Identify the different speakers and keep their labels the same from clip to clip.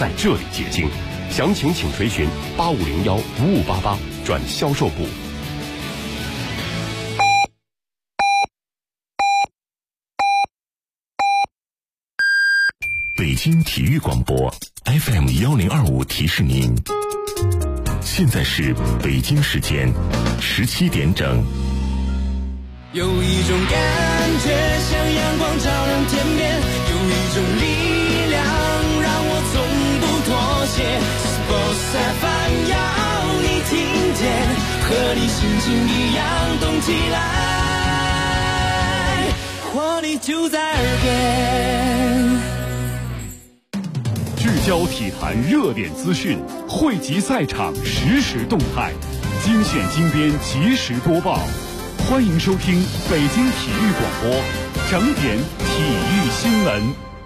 Speaker 1: 在这里结晶。详情请垂询8501-5588转销售部。北京体育广播 FM1025提示您，现在是北京时间17点整。
Speaker 2: 有一种感觉像阳光照亮天边，有一种力量让我从不妥协。Sports FM 要你听见，和你心情一样动起来，活力就在耳边。
Speaker 3: 聚焦体坛热点资讯，汇集赛场实时动态，精选精编及时播报。欢迎收听北京体育广播整点体育新闻。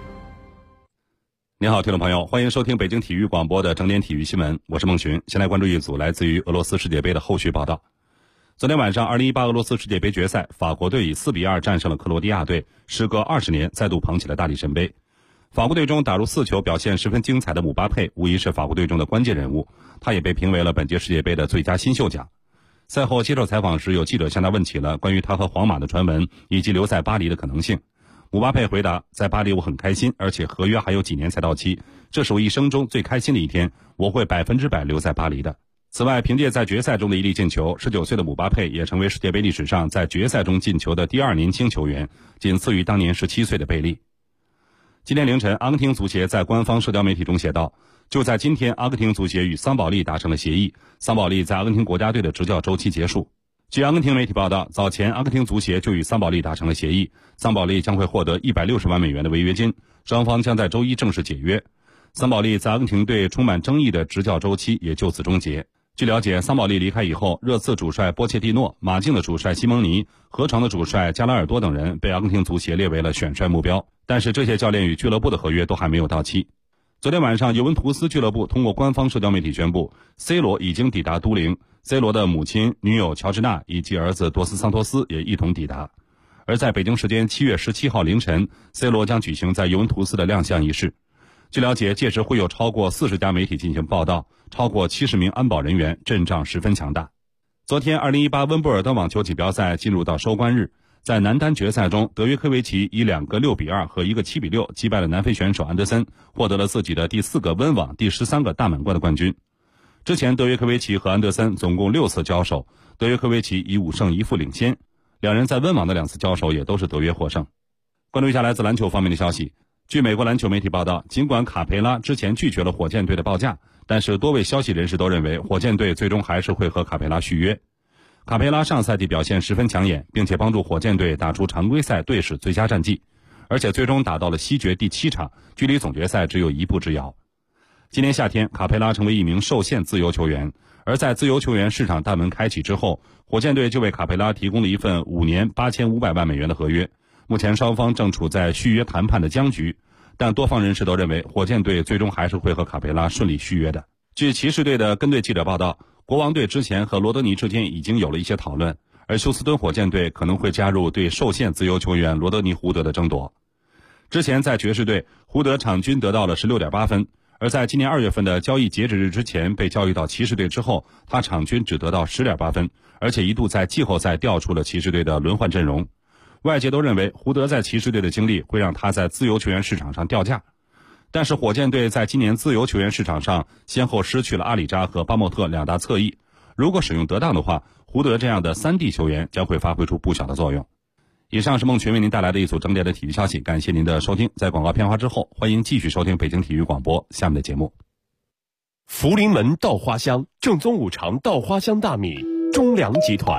Speaker 4: 您好，听众朋友，欢迎收听北京体育广播的整点体育新闻，我是孟群。先来关注一组来自于俄罗斯世界杯的后续报道。昨天晚上2018俄罗斯世界杯决赛，法国队以4-2战胜了克罗地亚队，时隔20年再度捧起了大力神杯。法国队中打入4球表现十分精彩的姆巴佩无疑是法国队中的关键人物，他也被评为了本届世界杯的最佳新秀奖。赛后接受采访时，有记者向他问起了关于他和皇马的传闻以及留在巴黎的可能性。姆巴佩回答，在巴黎我很开心，而且合约还有几年才到期，这是我一生中最开心的一天，我会100%留在巴黎的。此外，凭借在决赛中的一粒进球，19岁的姆巴佩也成为世界杯历史上在决赛中进球的第2年轻球员，仅次于当年17岁的贝利。今天凌晨，阿根廷足协在官方社交媒体中写道，就在今天，阿根廷足协与桑保利达成了协议，桑保利在阿根廷国家队的执教周期结束。据阿根廷媒体报道，早前阿根廷足协就与桑保利达成了协议，桑保利将会获得160万美元的违约金，双方将在周一正式解约。桑保利在阿根廷队充满争议的执教周期也就此终结。据了解，桑保利离开以后，热刺主帅波切蒂诺、马竞的主帅西蒙尼、河床的主帅加拉尔多等人被阿根廷足协列为了选帅目标，但是这些教练与俱乐部的合约都还没有到期。昨天晚上，尤文图斯俱乐部通过官方社交媒体宣布 ，C 罗已经抵达都灵 ，C 罗的母亲、女友乔治娜以及儿子多斯桑托斯也一同抵达。而在北京时间7月17号凌晨 ，C 罗将举行在尤文图斯的亮相仪式。据了解，届时会有超过40家媒体进行报道，超过70名安保人员，阵仗十分强大。昨天2018温布尔登网球锦标赛进入到收官日，在男单决赛中，德约科维奇以2个6-2和1个7-6击败了南非选手安德森，获得了自己的第4个温网、第13个大满贯的冠军。之前德约科维奇和安德森总共6次交手，德约科维奇以5胜1负领先，两人在温网的2次交手也都是德约获胜。关注一下来自篮球方面的消息。据美国篮球媒体报道，尽管卡佩拉之前拒绝了火箭队的报价，但是多位消息人士都认为火箭队最终还是会和卡佩拉续约。卡佩拉上赛季表现十分抢眼，并且帮助火箭队打出常规赛队史最佳战绩，而且最终打到了西决第7场，距离总决赛只有1步之遥。今年夏天，卡佩拉成为一名受限自由球员，而在自由球员市场大门开启之后，火箭队就为卡佩拉提供了一份5年8500万美元的合约。目前双方正处在续约谈判的僵局，但多方人士都认为火箭队最终还是会和卡佩拉顺利续约的。据骑士队的跟队记者报道，国王队之前和罗德尼之间已经有了一些讨论，而休斯敦火箭队可能会加入对受限自由球员罗德尼·胡德的争夺。之前在爵士队，胡德场均得到了16.8分，而在今年2月份的交易截止日之前被交易到骑士队之后，他场均只得到10.8分，而且一度在季后赛调出了骑士队的轮换阵容。外界都认为胡德在骑士队的经历会让他在自由球员市场上掉价，但是火箭队在今年自由球员市场上先后失去了阿里扎和巴莫特2大侧翼，如果使用得当的话，胡德这样的3D 球员将会发挥出不小的作用。以上是孟群为您带来的一组整点的体育消息，感谢您的收听。在广告片花之后，欢迎继续收听北京体育广播下面的节目。
Speaker 1: 福临门稻花香，正宗5常稻花香大米，中粮集团。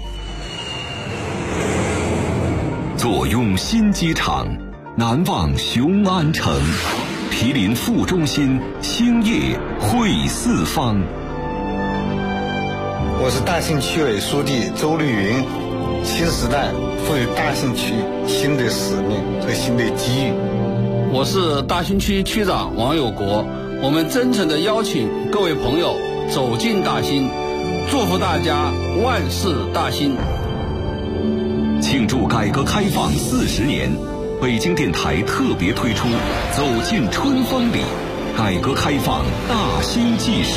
Speaker 5: 坐拥新机场，难忘雄安城，毗邻副中心，兴业汇四方。
Speaker 6: 我是大兴区委书记周绿云。新时代赋予大兴区新的使命和新的机遇。
Speaker 7: 我是大兴区区长王有国，我们真诚地邀请各位朋友走进大兴，祝福大家万事大兴。
Speaker 5: 庆祝改革开放40年，北京电台特别推出《走进春风里》， 改革开放大兴纪事。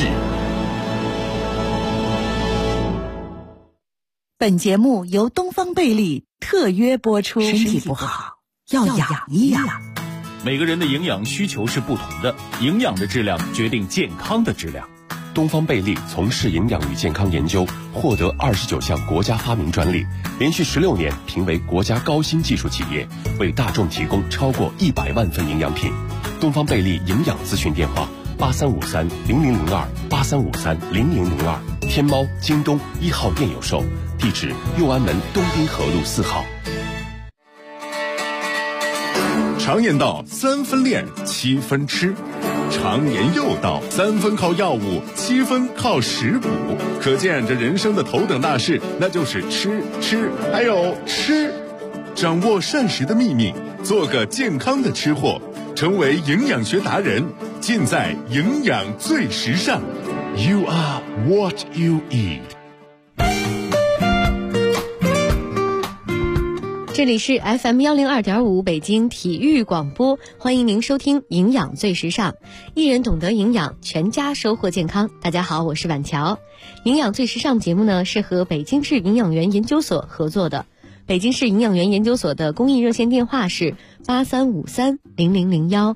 Speaker 8: 本节目由东方贝利特约播出。身体不好要养一养。
Speaker 3: 每个人的营养需求是不同的，营养的质量决定健康的质量。
Speaker 9: 东方贝利从事营养与健康研究，获得29项国家发明专利，连续16年评为国家高新技术企业，为大众提供超过100万份营养品。东方贝利营养咨询电话83530002，83530002，天猫、京东1号店有售，地址右安门东滨河路4号。
Speaker 10: 常言道3分练7分吃，常言又道3分靠药物7分靠食补，可见这人生的头等大事那就是吃还有吃。掌握膳食的秘密，做个健康的吃货，成为营养学达人，尽在营养最时尚。 You are what you eat。
Speaker 11: 这里是 FM102.5 北京体育广播，欢迎您收听营养最时尚，一人懂得营养，全家收获健康。大家好，我是婉乔。营养最时尚节目呢是和北京市营养员研究所合作的。北京市营养员研究所的公益热线电话是83530001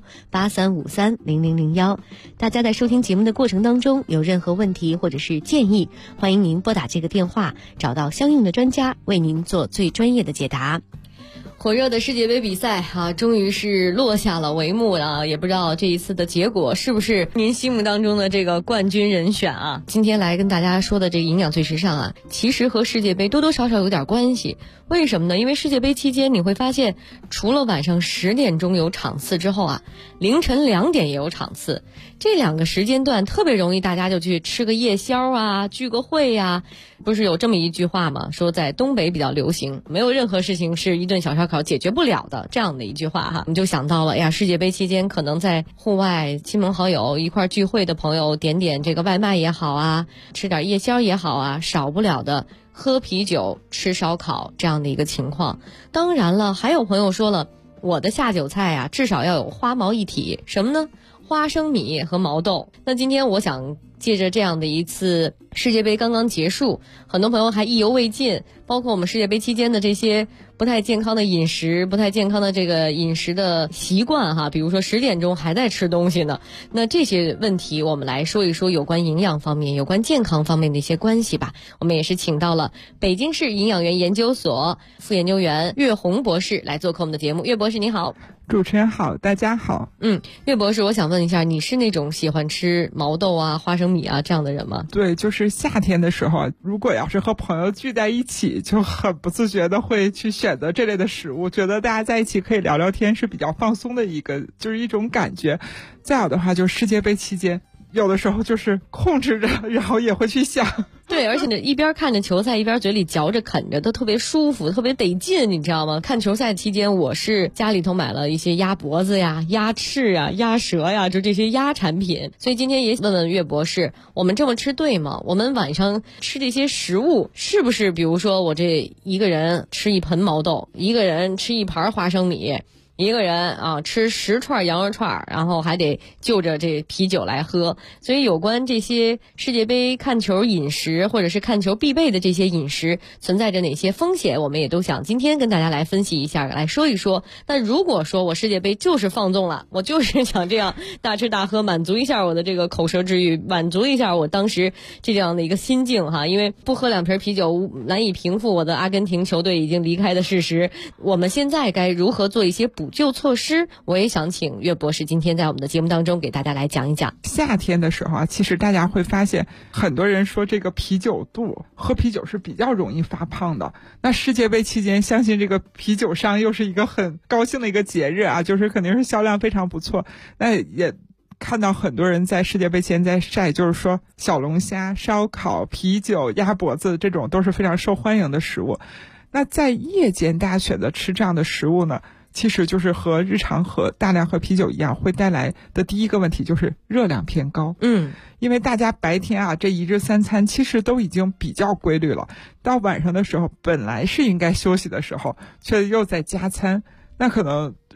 Speaker 11: 83530001。大家在收听节目的过程当中有任何问题或者是建议，欢迎您拨打这个电话，找到相应的专家为您做最专业的解答。火热的世界杯比赛终于是落下了帷幕了，也不知道这一次的结果是不是您心目当中的这个冠军人选啊。今天来跟大家说的这个营养最时尚其实和世界杯多多少少有点关系。为什么呢？因为世界杯期间你会发现，除了晚上10点钟有场次之后凌晨2点也有场次，这2个时间段特别容易大家就去吃个夜宵聚个会不是有这么一句话吗？说在东北比较流行，没有任何事情是一顿小烧烤解决不了的，这样的一句话你就想到了世界杯期间可能在户外亲朋好友一块聚会的朋友，点这个外卖也好吃点夜宵也好少不了的喝啤酒吃烧烤这样的一个情况。当然了，还有朋友说了，我的下酒菜至少要有花毛一体，什么呢？花生米和毛豆。那今天我想借着这样的一次世界杯刚刚结束，很多朋友还意犹未尽，包括我们世界杯期间的这些不太健康的饮食，不太健康的这个饮食的习惯比如说10点钟还在吃东西呢。那这些问题我们来说一说有关营养方面、有关健康方面的一些关系吧。我们也是请到了北京市营养员研究所副研究员岳红博士来做客我们的节目。岳博士你好。
Speaker 12: 主持人好，大家好。
Speaker 11: 岳博士，我想问一下，你是那种喜欢吃毛豆花生米这样的人吗？
Speaker 12: 对，就是夏天的时候，如果要是和朋友聚在一起，就很不自觉的会去选择这类的食物，觉得大家在一起可以聊聊天，是比较放松的就是一种感觉。再有的话，就是世界杯期间，有的时候就是控制着，然后也会去想。
Speaker 11: 对，而且呢，一边看着球赛，一边嘴里嚼着啃着，都特别舒服，特别得劲，你知道吗？看球赛期间，我是家里头买了一些鸭脖子鸭翅鸭舌就这些鸭产品。所以今天也问问岳博士，我们这么吃对吗？我们晚上吃这些食物，是不是比如说我这一个人吃一盆毛豆，一个人吃一盘花生米，一个人吃10串羊肉串，然后还得就着这啤酒来喝。所以有关这些世界杯看球饮食，或者是看球必备的这些饮食存在着哪些风险，我们也都想今天跟大家来分析一下，来说一说。那如果说我世界杯就是放纵了，我就是想这样大吃大喝，满足一下我的这个口舌之欲，满足一下我当时这样的一个心境因为不喝2瓶啤酒难以平复我的阿根廷球队已经离开的事实。我们现在该如何做一些补救措施？我也想请岳博士今天在我们的节目当中给大家来讲一讲。
Speaker 12: 夏天的时候其实大家会发现很多人说这个啤酒肚，喝啤酒是比较容易发胖的。那世界杯期间，相信这个啤酒商又是一个很高兴的一个节日就是肯定是销量非常不错。那也看到很多人在世界杯前在晒，就是说小龙虾、烧烤、啤酒、鸭脖子这种都是非常受欢迎的食物。那在夜间大家选择吃这样的食物呢，其实就是和日常大量喝啤酒一样，会带来的第一个问题就是热量偏高。因为大家白天这一日3餐其实都已经比较规律了，到晚上的时候本来是应该休息的时候，却又在加餐，那可能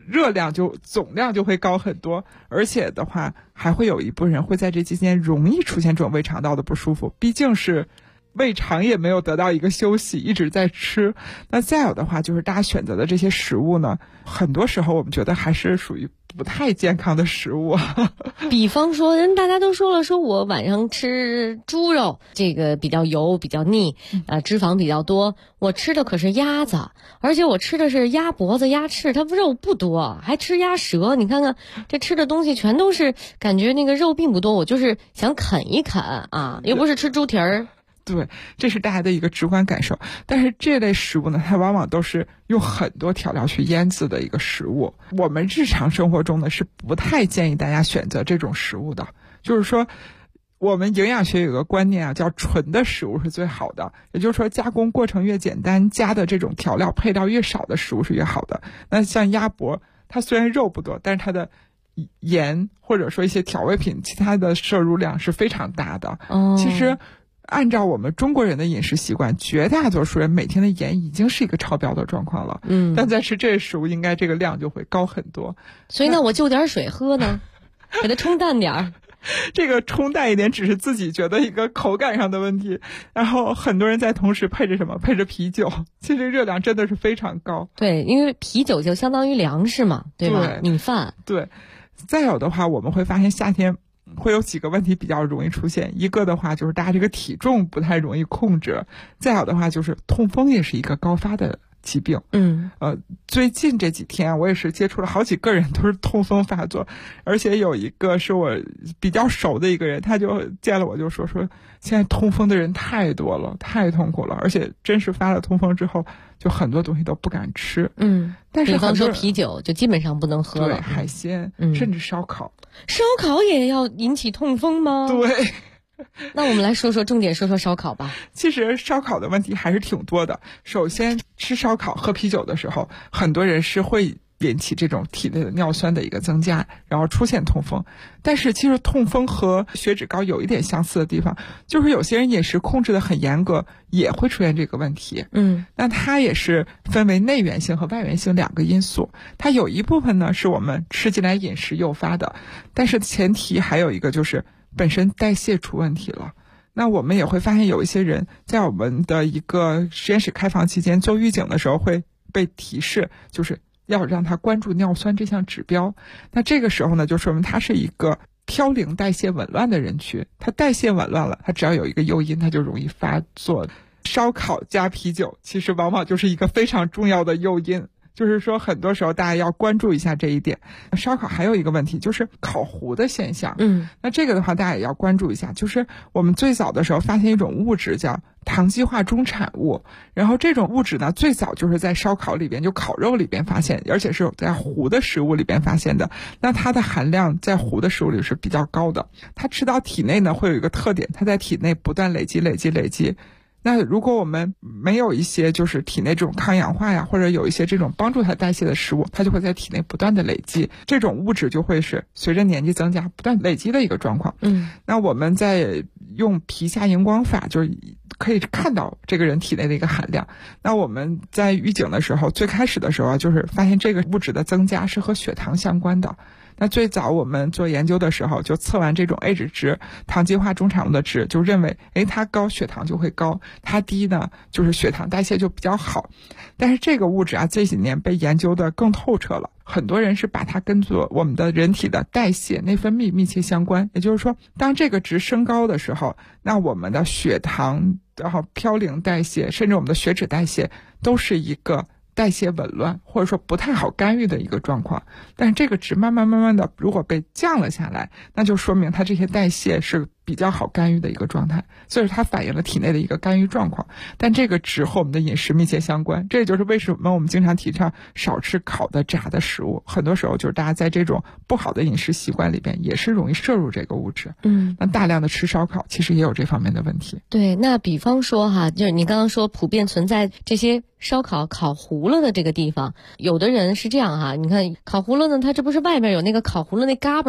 Speaker 12: 热量总量就会高很多，而且的话还会有一部分人会在这期间容易出现这种胃肠道的不舒服，毕竟是胃肠也没有得到一个休息，一直在吃。那再有的话就是大家选择的这些食物呢，很多时候我们觉得还是属于不太健康的食物。
Speaker 11: 比方说大家都说了，说我晚上吃猪肉，这个比较油比较腻，脂肪比较多，我吃的可是鸭子，而且我吃的是鸭脖子鸭翅，它肉不多，还吃鸭舌，你看看这吃的东西全都是感觉那个肉并不多，我就是想啃一啃啊，又不是吃猪蹄儿。
Speaker 12: 对，这是大家的一个直观感受。但是这类食物呢，它往往都是用很多调料去腌制的一个食物。我们日常生活中呢，是不太建议大家选择这种食物的。就是说，我们营养学有个观念啊，叫纯的食物是最好的。也就是说，加工过程越简单，加的这种调料配料越少的食物是越好的。那像鸭脖，它虽然肉不多，但是它的盐或者说一些调味品，其他的摄入量是非常大的。其实按照我们中国人的饮食习惯，绝大多数人每天的盐已经是一个超标的状况了。但在吃这食物，应该这个量就会高很多。
Speaker 11: 所以呢，我就点水喝呢，给它冲淡点儿。
Speaker 12: 这个冲淡一点只是自己觉得一个口感上的问题，然后很多人在同时配着什么？配着啤酒，其实热量真的是非常高。
Speaker 11: 对，因为啤酒就相当于粮食嘛，对吧？
Speaker 12: 对，
Speaker 11: 米饭。
Speaker 12: 对，再有的话，我们会发现夏天会有几个问题比较容易出现。一个的话就是大家这个体重不太容易控制，再有的话就是痛风也是一个高发的疾病。最近这几天我也是接触了好几个人都是痛风发作，而且有一个是我比较熟的一个人，他就见了我就说现在痛风的人太多了，太痛苦了，而且真是发了痛风之后就很多东西都不敢吃。但是
Speaker 11: 比方说啤酒就基本上不能喝了，
Speaker 12: 对，海鲜，甚至烧烤
Speaker 11: 也要引起痛风吗？
Speaker 12: 对。
Speaker 11: 那我们来重点说说烧烤吧。
Speaker 12: 其实烧烤的问题还是挺多的。首先，吃烧烤喝啤酒的时候，很多人是会引起这种体内的尿酸的一个增加，然后出现痛风。但是其实痛风和血脂高有一点相似的地方，就是有些人饮食控制的很严格，也会出现这个问题。那它也是分为内源性和外源性两个因素。它有一部分呢是我们吃进来饮食诱发的，但是前提还有一个就是本身代谢出问题了。那我们也会发现有一些人在我们的一个实验室开放期间做预警的时候会被提示，就是要让他关注尿酸这项指标。那这个时候呢，就说明他是一个嘌呤代谢紊乱的人群，他代谢紊乱了，他只要有一个诱因，他就容易发作。烧烤加啤酒其实往往就是一个非常重要的诱因，就是说很多时候大家要关注一下这一点。烧烤还有一个问题就是烤糊的现象。那这个的话大家也要关注一下，就是我们最早的时候发现一种物质叫糖基化中产物，然后这种物质呢最早就是在烧烤里边，就烤肉里边发现，而且是在糊的食物里边发现的。那它的含量在糊的食物里是比较高的，它吃到体内呢会有一个特点，它在体内不断累积。那如果我们没有一些就是体内这种抗氧化呀，或者有一些这种帮助它代谢的食物，它就会在体内不断的累积，这种物质就会是随着年纪增加不断累积的一个状况。那我们在用皮下荧光法就是可以看到这个人体内的一个含量。那我们在预警的时候，最开始的时候啊，就是发现这个物质的增加是和血糖相关的。那最早我们做研究的时候，就测完这种 AGE 值，糖基化中产物的值，就认为它高血糖就会高，它低呢就是血糖代谢就比较好。但是这个物质啊这几年被研究的更透彻了，很多人是把它跟作我们的人体的代谢内分泌密切相关。也就是说，当这个值升高的时候，那我们的血糖然后嘌呤代谢甚至我们的血脂代谢都是一个代谢紊乱或者说不太好干预的一个状况。但是这个值慢慢的如果被降了下来，那就说明它这些代谢是比较好干预的一个状态，所以它反映了体内的一个干预状况。但这个值和我们的饮食密切相关，这也就是为什么我们经常提倡少吃烤的炸的食物，很多时候就是大家在这种不好的饮食习惯里边也是容易摄入这个物质。那大量的吃烧烤其实也有这方面的问题。
Speaker 11: 对，那比方说哈，就是你刚刚说普遍存在这些烧烤烤糊了的这个地方，有的人是这样哈，你看烤糊了呢，它这不是外面有那个烤糊了那嘎巴嘛，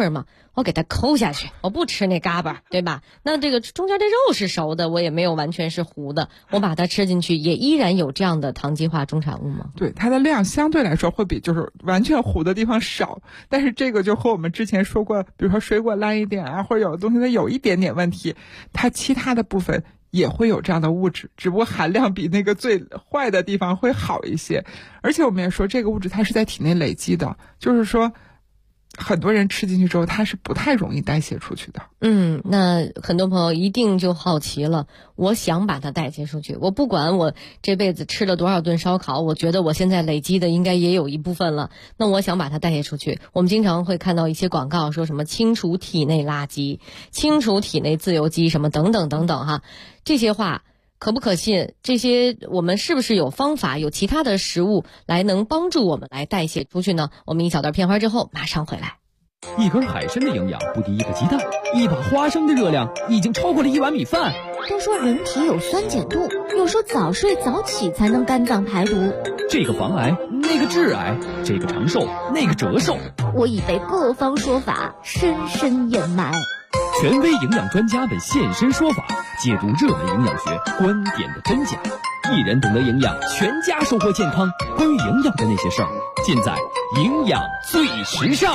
Speaker 11: 我给它抠下去，我不吃那嘎巴，对吧？那这个中间这肉是熟的，我也没有完全是糊的，我把它吃进去，也依然有这样的糖基化中产物吗？
Speaker 12: 对，它的量相对来说会比就是完全糊的地方少，但是这个就和我们之前说过，比如说水果烂一点啊，或者有的东西它有一点点问题，它其他的部分也会有这样的物质，只不过含量比那个最坏的地方会好一些。而且我们也说这个物质它是在体内累积的，就是说很多人吃进去之后它是不太容易代谢出去的。
Speaker 11: 那很多朋友一定就好奇了，我想把它代谢出去，我不管我这辈子吃了多少顿烧烤，我觉得我现在累积的应该也有一部分了，那我想把它代谢出去。我们经常会看到一些广告说什么清除体内垃圾，清除体内自由基什么等等等等哈，这些话可不可信？这些我们是不是有方法，有其他的食物来能帮助我们来代谢出去呢？我们一小段片花之后马上回来。
Speaker 13: 一根海参的营养不敌一个鸡蛋，一把花生的热量已经超过了一碗米饭。
Speaker 14: 都说人体有酸碱度，又说早睡早起才能肝脏排毒，
Speaker 13: 这个防癌，那个致癌，这个长寿，那个折寿，
Speaker 14: 我已被各方说法深深掩埋。
Speaker 13: 权威营养专家们现身说法，解读热门营养学观点的真假。一人懂得营养，全家收获健康。关于营养的那些事儿，尽在营养最时尚。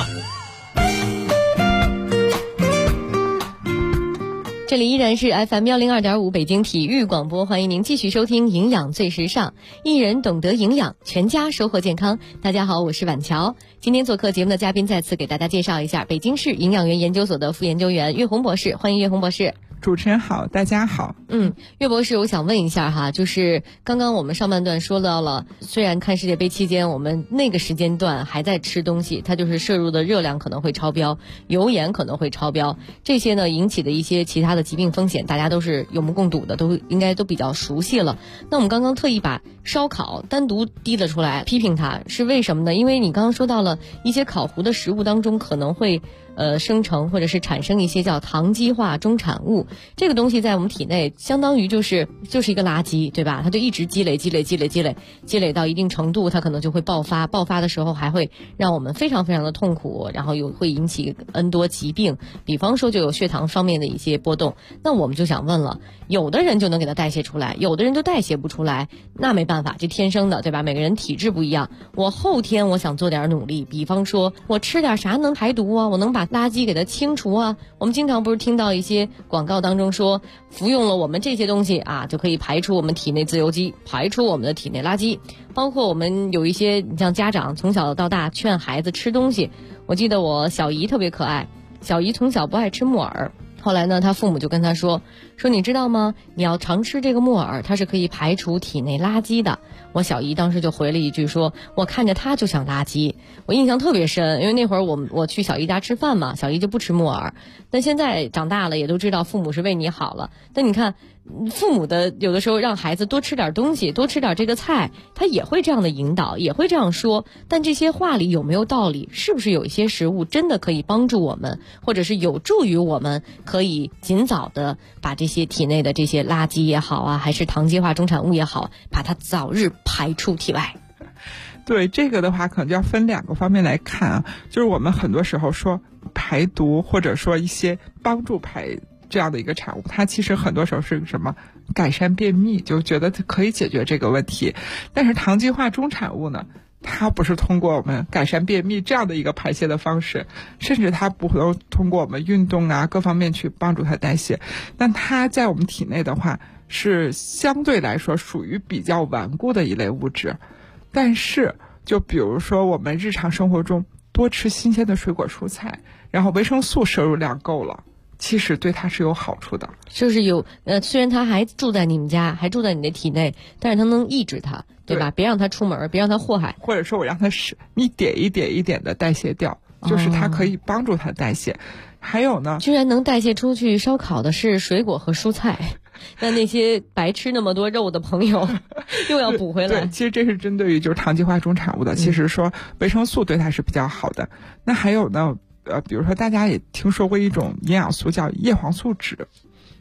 Speaker 11: 这里依然是 FM102.5 北京体育广播，欢迎您继续收听营养最时尚，一人懂得营养，全家收获健康。大家好，我是婉乔。今天做客节目的嘉宾再次给大家介绍一下北京市营养园研究所的副研究员岳红博士，欢迎岳红博士。
Speaker 12: 主持人好，大家好。
Speaker 11: 岳博士，我想问一下哈，就是刚刚我们上半段说到了，虽然看世界杯期间我们那个时间段还在吃东西，它就是摄入的热量可能会超标，油盐可能会超标，这些呢引起的一些其他的疾病风险，大家都是有目共睹的，应该都比较熟悉了。那我们刚刚特意把烧烤单独提了出来，批评它是为什么呢？因为你刚刚说到了一些烤糊的食物当中可能会生成或者是产生一些叫糖基化中产物，这个东西在我们体内相当于就是一个垃圾，对吧？它就一直积累到一定程度，它可能就会爆发的时候还会让我们非常非常的痛苦，然后会引起 N 多疾病，比方说就有血糖方面的一些波动。那我们就想问了，有的人就能给它代谢出来，有的人就代谢不出来，那没办法，这天生的，对吧？每个人体质不一样，我后天我想做点努力，比方说我吃点啥能排毒啊，我能把垃圾给它清除啊。我们经常不是听到一些广告当中说，服用了我们这些东西啊，就可以排出我们体内自由基，排出我们的体内垃圾。包括我们有一些你像家长从小到大劝孩子吃东西，我记得我小姨特别可爱，小姨从小不爱吃木耳，后来呢，他父母就跟他说你知道吗？你要常吃这个木耳，它是可以排除体内垃圾的。我小姨当时就回了一句说，我看着它就像垃圾。我印象特别深，因为那会儿我去小姨家吃饭嘛，小姨就不吃木耳。但现在长大了也都知道父母是为你好了。但你看父母的有的时候让孩子多吃点东西，多吃点这个菜，他也会这样的引导，也会这样说。但这些话里有没有道理？是不是有一些食物真的可以帮助我们，或者是有助于我们可以尽早的把这些体内的这些垃圾也好啊，还是糖基化中产物也好，把它早日排出体外？
Speaker 12: 对，这个的话可能就要分两个方面来看啊，就是我们很多时候说排毒，或者说一些帮助排这样的一个产物，它其实很多时候是什么改善便秘，就觉得可以解决这个问题。但是糖基化中产物呢，它不是通过我们改善便秘这样的一个排泄的方式，甚至它不能通过我们运动啊各方面去帮助它代谢。但它在我们体内的话，是相对来说属于比较顽固的一类物质。但是就比如说我们日常生活中多吃新鲜的水果蔬菜，然后维生素摄入量够了，其实对它是有好处的。
Speaker 11: 就是虽然它还住在你们家，还住在你的体内，但是它能抑制它，对吧？别让它出门，别让它祸害，
Speaker 12: 或者说我让它一点的代谢掉，就是它可以帮助它代谢。还有呢，
Speaker 11: 居然能代谢出去烧烤的是水果和蔬菜，那些白吃那么多肉的朋友又要补回来。
Speaker 12: 对，其实这是针对于就是糖基化中产物的，其实说维生素对它是比较好的。那还有呢，比如说大家也听说过一种营养素叫叶黄素酯，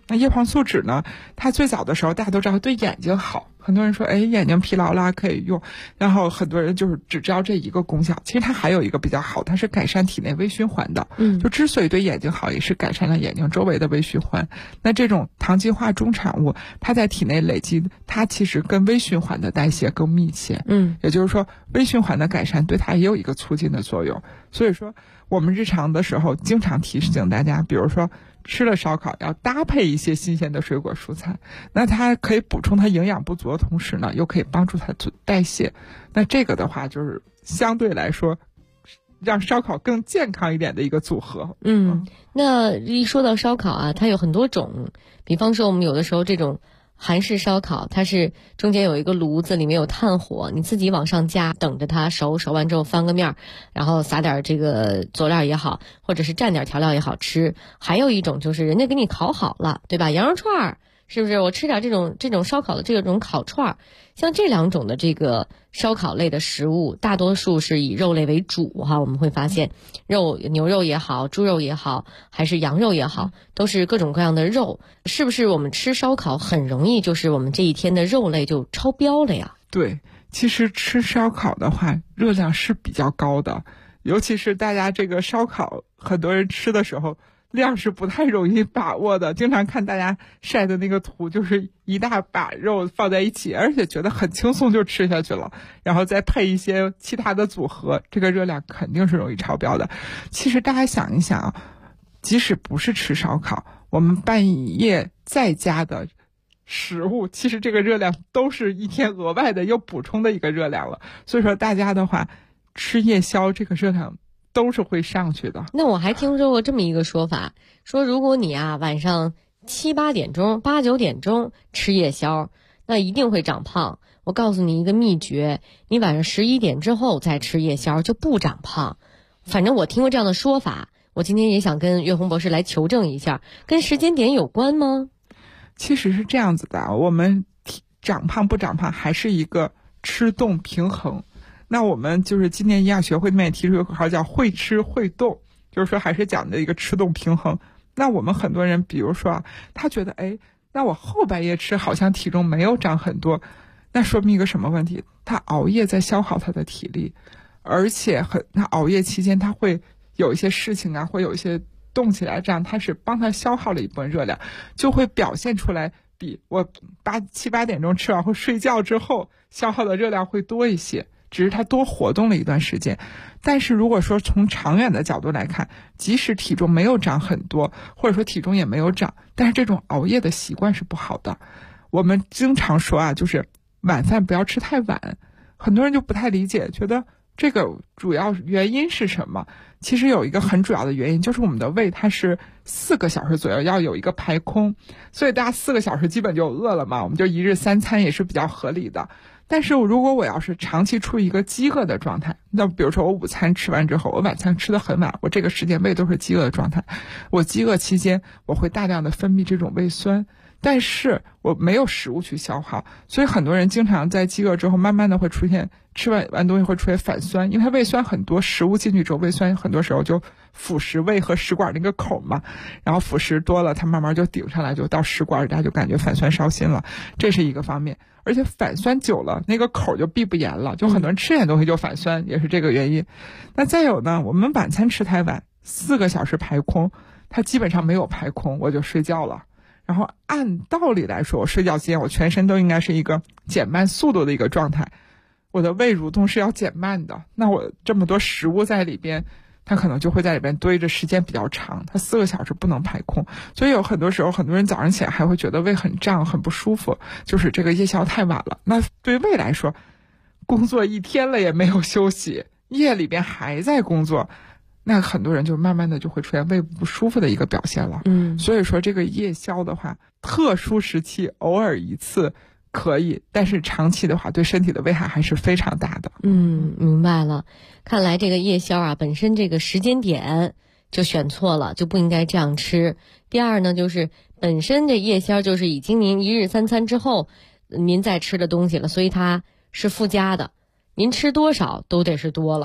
Speaker 12: 那叶黄素酯呢，它最早的时候大家都知道对眼睛好，很多人说眼睛疲劳啦可以用，然后很多人就是只知道这一个功效，其实它还有一个比较好，它是改善体内微循环的。就之所以对眼睛好，也是改善了眼睛周围的微循环。那这种糖基化中产物，它在体内累积，它其实跟微循环的代谢更密切。也就是说微循环的改善对它也有一个促进的作用。所以说我们日常的时候经常提醒大家，比如说吃了烧烤要搭配一些新鲜的水果蔬菜，那它可以补充它营养不足的同时呢，又可以帮助它代谢。那这个的话就是相对来说让烧烤更健康一点的一个组合。
Speaker 11: 那一说到烧烤啊，它有很多种，比方说我们有的时候这种韩式烧烤，它是中间有一个炉子，里面有炭火，你自己往上加，等着它熟完之后翻个面，然后撒点这个佐料也好，或者是蘸点调料也好吃。还有一种就是人家给你烤好了，对吧？羊肉串是不是？我吃点这种烧烤的这种烤串，像这两种的这个烧烤类的食物，大多数是以肉类为主哈。我们会发现牛肉也好，猪肉也好，还是羊肉也好，都是各种各样的肉。是不是我们吃烧烤很容易就是我们这一天的肉类就超标了呀？
Speaker 12: 对，其实吃烧烤的话热量是比较高的，尤其是大家这个烧烤很多人吃的时候量是不太容易把握的，经常看大家晒的那个图，就是一大把肉放在一起，而且觉得很轻松就吃下去了，然后再配一些其他的组合，这个热量肯定是容易超标的。其实大家想一想啊，即使不是吃烧烤，我们半夜在家的食物，其实这个热量都是一天额外的又补充的一个热量了。所以说大家的话吃夜宵，这个热量都是会上去的。
Speaker 11: 那我还听说过这么一个说法，说如果你啊晚上7、8点钟、8、9点钟吃夜宵，那一定会长胖。我告诉你一个秘诀，你晚上11点之后再吃夜宵就不长胖。反正我听过这样的说法，我今天也想跟岳红博士来求证一下，跟时间点有关吗？
Speaker 12: 其实是这样子的，我们长胖不长胖还是一个吃动平衡。那我们就是今年营养学会里面也提出一个口号叫会吃会动，就是说还是讲的一个吃动平衡。那我们很多人比如说他觉得那我后半夜吃好像体重没有长很多，那说明一个什么问题？他熬夜在消耗他的体力，而且他熬夜期间他会有一些事情啊，会有一些动起来，这样他是帮他消耗了一部分热量，就会表现出来比我7、8点钟吃完或睡觉之后消耗的热量会多一些，只是他多活动了一段时间。但是如果说从长远的角度来看，即使体重没有长很多，或者说体重也没有长，但是这种熬夜的习惯是不好的。我们经常说就是晚饭不要吃太晚，很多人就不太理解，觉得这个主要原因是什么？其实有一个很主要的原因，就是我们的胃它是4个小时左右要有一个排空，所以大家4个小时基本就饿了嘛，我们就一日3餐也是比较合理的。但是如果我要是长期处于一个饥饿的状态，那比如说我午餐吃完之后，我晚餐吃得很晚，我这个时间胃都是饥饿的状态，我饥饿期间我会大量的分泌这种胃酸，但是我没有食物去消耗，所以很多人经常在饥饿之后慢慢的会出现吃完东西会出现反酸，因为它胃酸很多，食物进去之后胃酸很多时候就腐蚀胃和食管那个口嘛，然后腐蚀多了它慢慢就顶上来，就到食管，大家就感觉反酸烧心了，这是一个方面。而且反酸久了那个口就闭不严了，就很多人吃点东西就反酸，也是这个原因。那再有呢，我们晚餐吃太晚，4个小时排空，它基本上没有排空我就睡觉了。然后按道理来说，我睡觉期间我全身都应该是一个减慢速度的一个状态，我的胃蠕动是要减慢的，那我这么多食物在里边，它可能就会在里边堆着时间比较长，它4个小时不能排空，所以有很多时候很多人早上起来还会觉得胃很胀很不舒服，就是这个夜宵太晚了。那对胃来说，工作一天了也没有休息，夜里边还在工作，那很多人就慢慢的就会出现胃不舒服的一个表现了。所以说这个夜宵的话，特殊时期偶尔一次可以，但是长期的话对身体的危害还是非常大的。
Speaker 11: 明白了。看来这个夜宵啊，本身这个时间点就选错了，就不应该这样吃。第二呢，就是本身这夜宵就是已经您一日3餐之后您再吃的东西了，所以它是附加的，您吃多少都得是多了。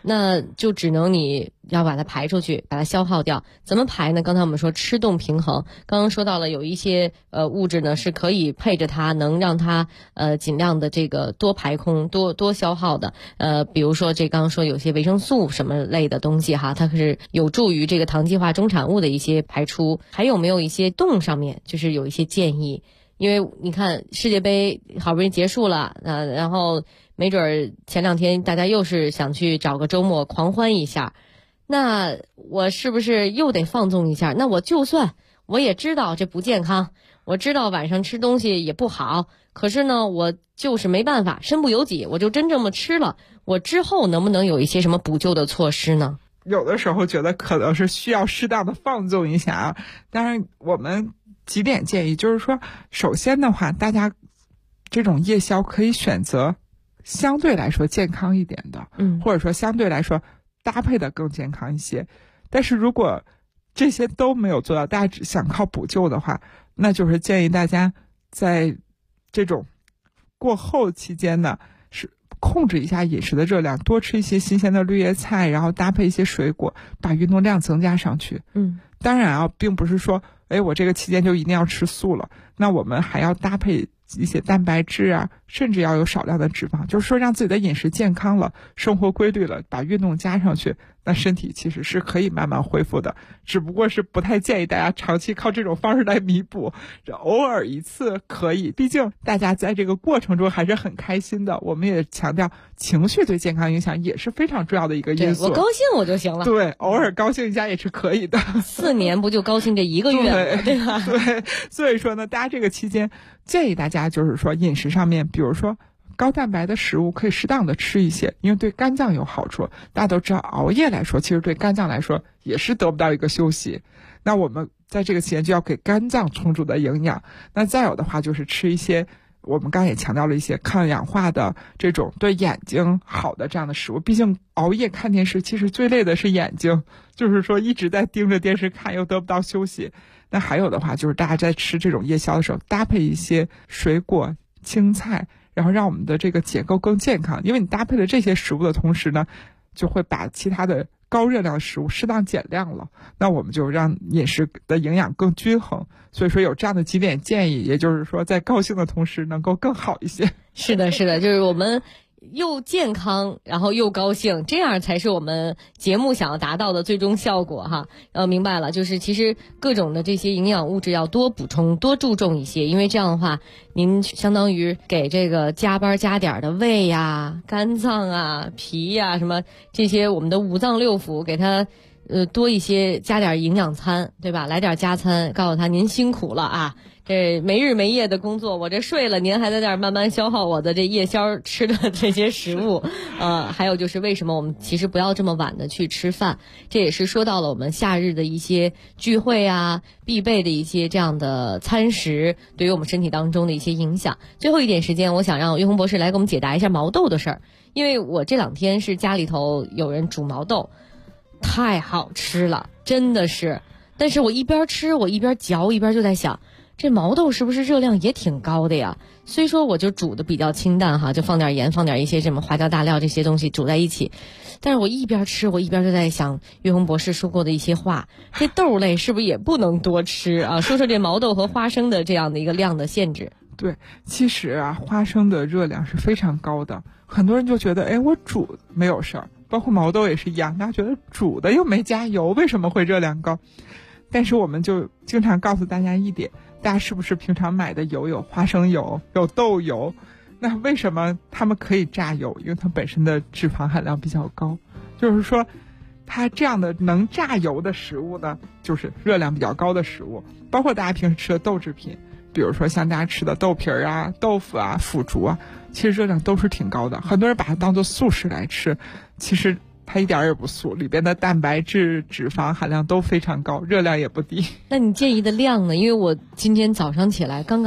Speaker 11: 那就只能你要把它排出去，把它消耗掉。怎么排呢？刚才我们说吃动平衡，刚刚说到了有一些物质呢是可以配着它，能让它尽量的这个多排空、多消耗的。比如说刚刚说有些维生素什么类的东西哈，它是有助于这个糖基化中产物的一些排出。还有没有一些动上面就是有一些建议？因为你看世界杯好不容易结束了，然后没准前2天大家又是想去找个周末狂欢一下，那我是不是又得放纵一下？那我就算我也知道这不健康，我知道晚上吃东西也不好，可是呢我就是没办法，身不由己，我就真这么吃了。我之后能不能有一些什么补救的措施呢？
Speaker 12: 有的时候觉得可能是需要适当的放纵一下啊。当然我们几点建议，就是说首先的话，大家这种夜宵可以选择相对来说健康一点的，或者说相对来说搭配的更健康一些。但是如果这些都没有做到，大家只想靠补救的话，那就是建议大家在这种过后期间呢，是控制一下饮食的热量，多吃一些新鲜的绿叶菜，然后搭配一些水果，把运动量增加上去。当然啊，并不是说我这个期间就一定要吃素了，那我们还要搭配一些蛋白质啊，甚至要有少量的脂肪，就是说让自己的饮食健康了，生活规律了，把运动加上去，那身体其实是可以慢慢恢复的。只不过是不太建议大家长期靠这种方式来弥补，偶尔一次可以，毕竟大家在这个过程中还是很开心的。我们也强调情绪对健康影响也是非常重要的一个因素。
Speaker 11: 我高兴我就行了。
Speaker 12: 对，偶尔高兴一下也是可以的。
Speaker 11: 4年不就高兴这1个月吗？对吧？
Speaker 12: 对，所以说呢，大家这个期间建议大家就是说饮食上面，比如说高蛋白的食物可以适当的吃一些，因为对肝脏有好处。大家都知道熬夜来说，其实对肝脏来说也是得不到一个休息。那我们在这个期间就要给肝脏充足的营养。那再有的话就是吃一些我们刚才也强调了一些抗氧化的这种对眼睛好的这样的食物。毕竟熬夜看电视其实最累的是眼睛，就是说一直在盯着电视看又得不到休息。那还有的话就是大家在吃这种夜宵的时候搭配一些水果青菜，然后让我们的这个结构更健康。因为你搭配了这些食物的同时呢，就会把其他的高热量的食物适当减量了，那我们就让饮食的营养更均衡。所以说有这样的几点建议，也就是说在高兴的同时能够更好一些。
Speaker 11: 是的，就是我们又健康然后又高兴，这样才是我们节目想要达到的最终效果哈。明白了，就是其实各种的这些营养物质要多补充多注重一些，因为这样的话您相当于给这个加班加点的胃呀、肝脏啊、脾呀什么这些我们的5脏6腑给它多一些加点营养餐，对吧？来点加餐，告诉他您辛苦了啊，这没日没夜的工作，我这睡了，您还在这儿慢慢消耗我的这夜宵吃的这些食物。还有就是为什么我们其实不要这么晚的去吃饭，这也是说到了我们夏日的一些聚会啊，必备的一些这样的餐食对于我们身体当中的一些影响。最后一点时间，我想让岳红博士来给我们解答一下毛豆的事儿，因为我这2天是家里头有人煮毛豆，太好吃了，真的是。但是我一边吃我一边嚼，一边就在想，这毛豆是不是热量也挺高的呀？虽说我就煮的比较清淡哈，就放点盐，放点一些什么花椒大料这些东西煮在一起，但是我一边吃我一边就在想岳红博士说过的一些话，这豆类是不是也不能多吃啊？说说这毛豆和花生的这样的一个量的限制。
Speaker 12: 对，其实啊，花生的热量是非常高的，很多人就觉得我煮没有事儿，包括毛豆也是一样，大家觉得煮的又没加油，为什么会热量高？但是我们就经常告诉大家一点，大家是不是平常买的油有花生油有豆油，那为什么它们可以榨油？因为它本身的脂肪含量比较高，就是说它这样的能榨油的食物呢，就是热量比较高的食物。包括大家平时吃的豆制品，比如说像大家吃的豆皮啊、豆腐啊、腐竹啊，其实热量都是挺高的。很多人把它当做素食来吃，其实它一点也不素，里边的蛋白质、脂肪含量都非常高，热量也不低。
Speaker 11: 那你建议的量呢？因为我今天早上起来刚刚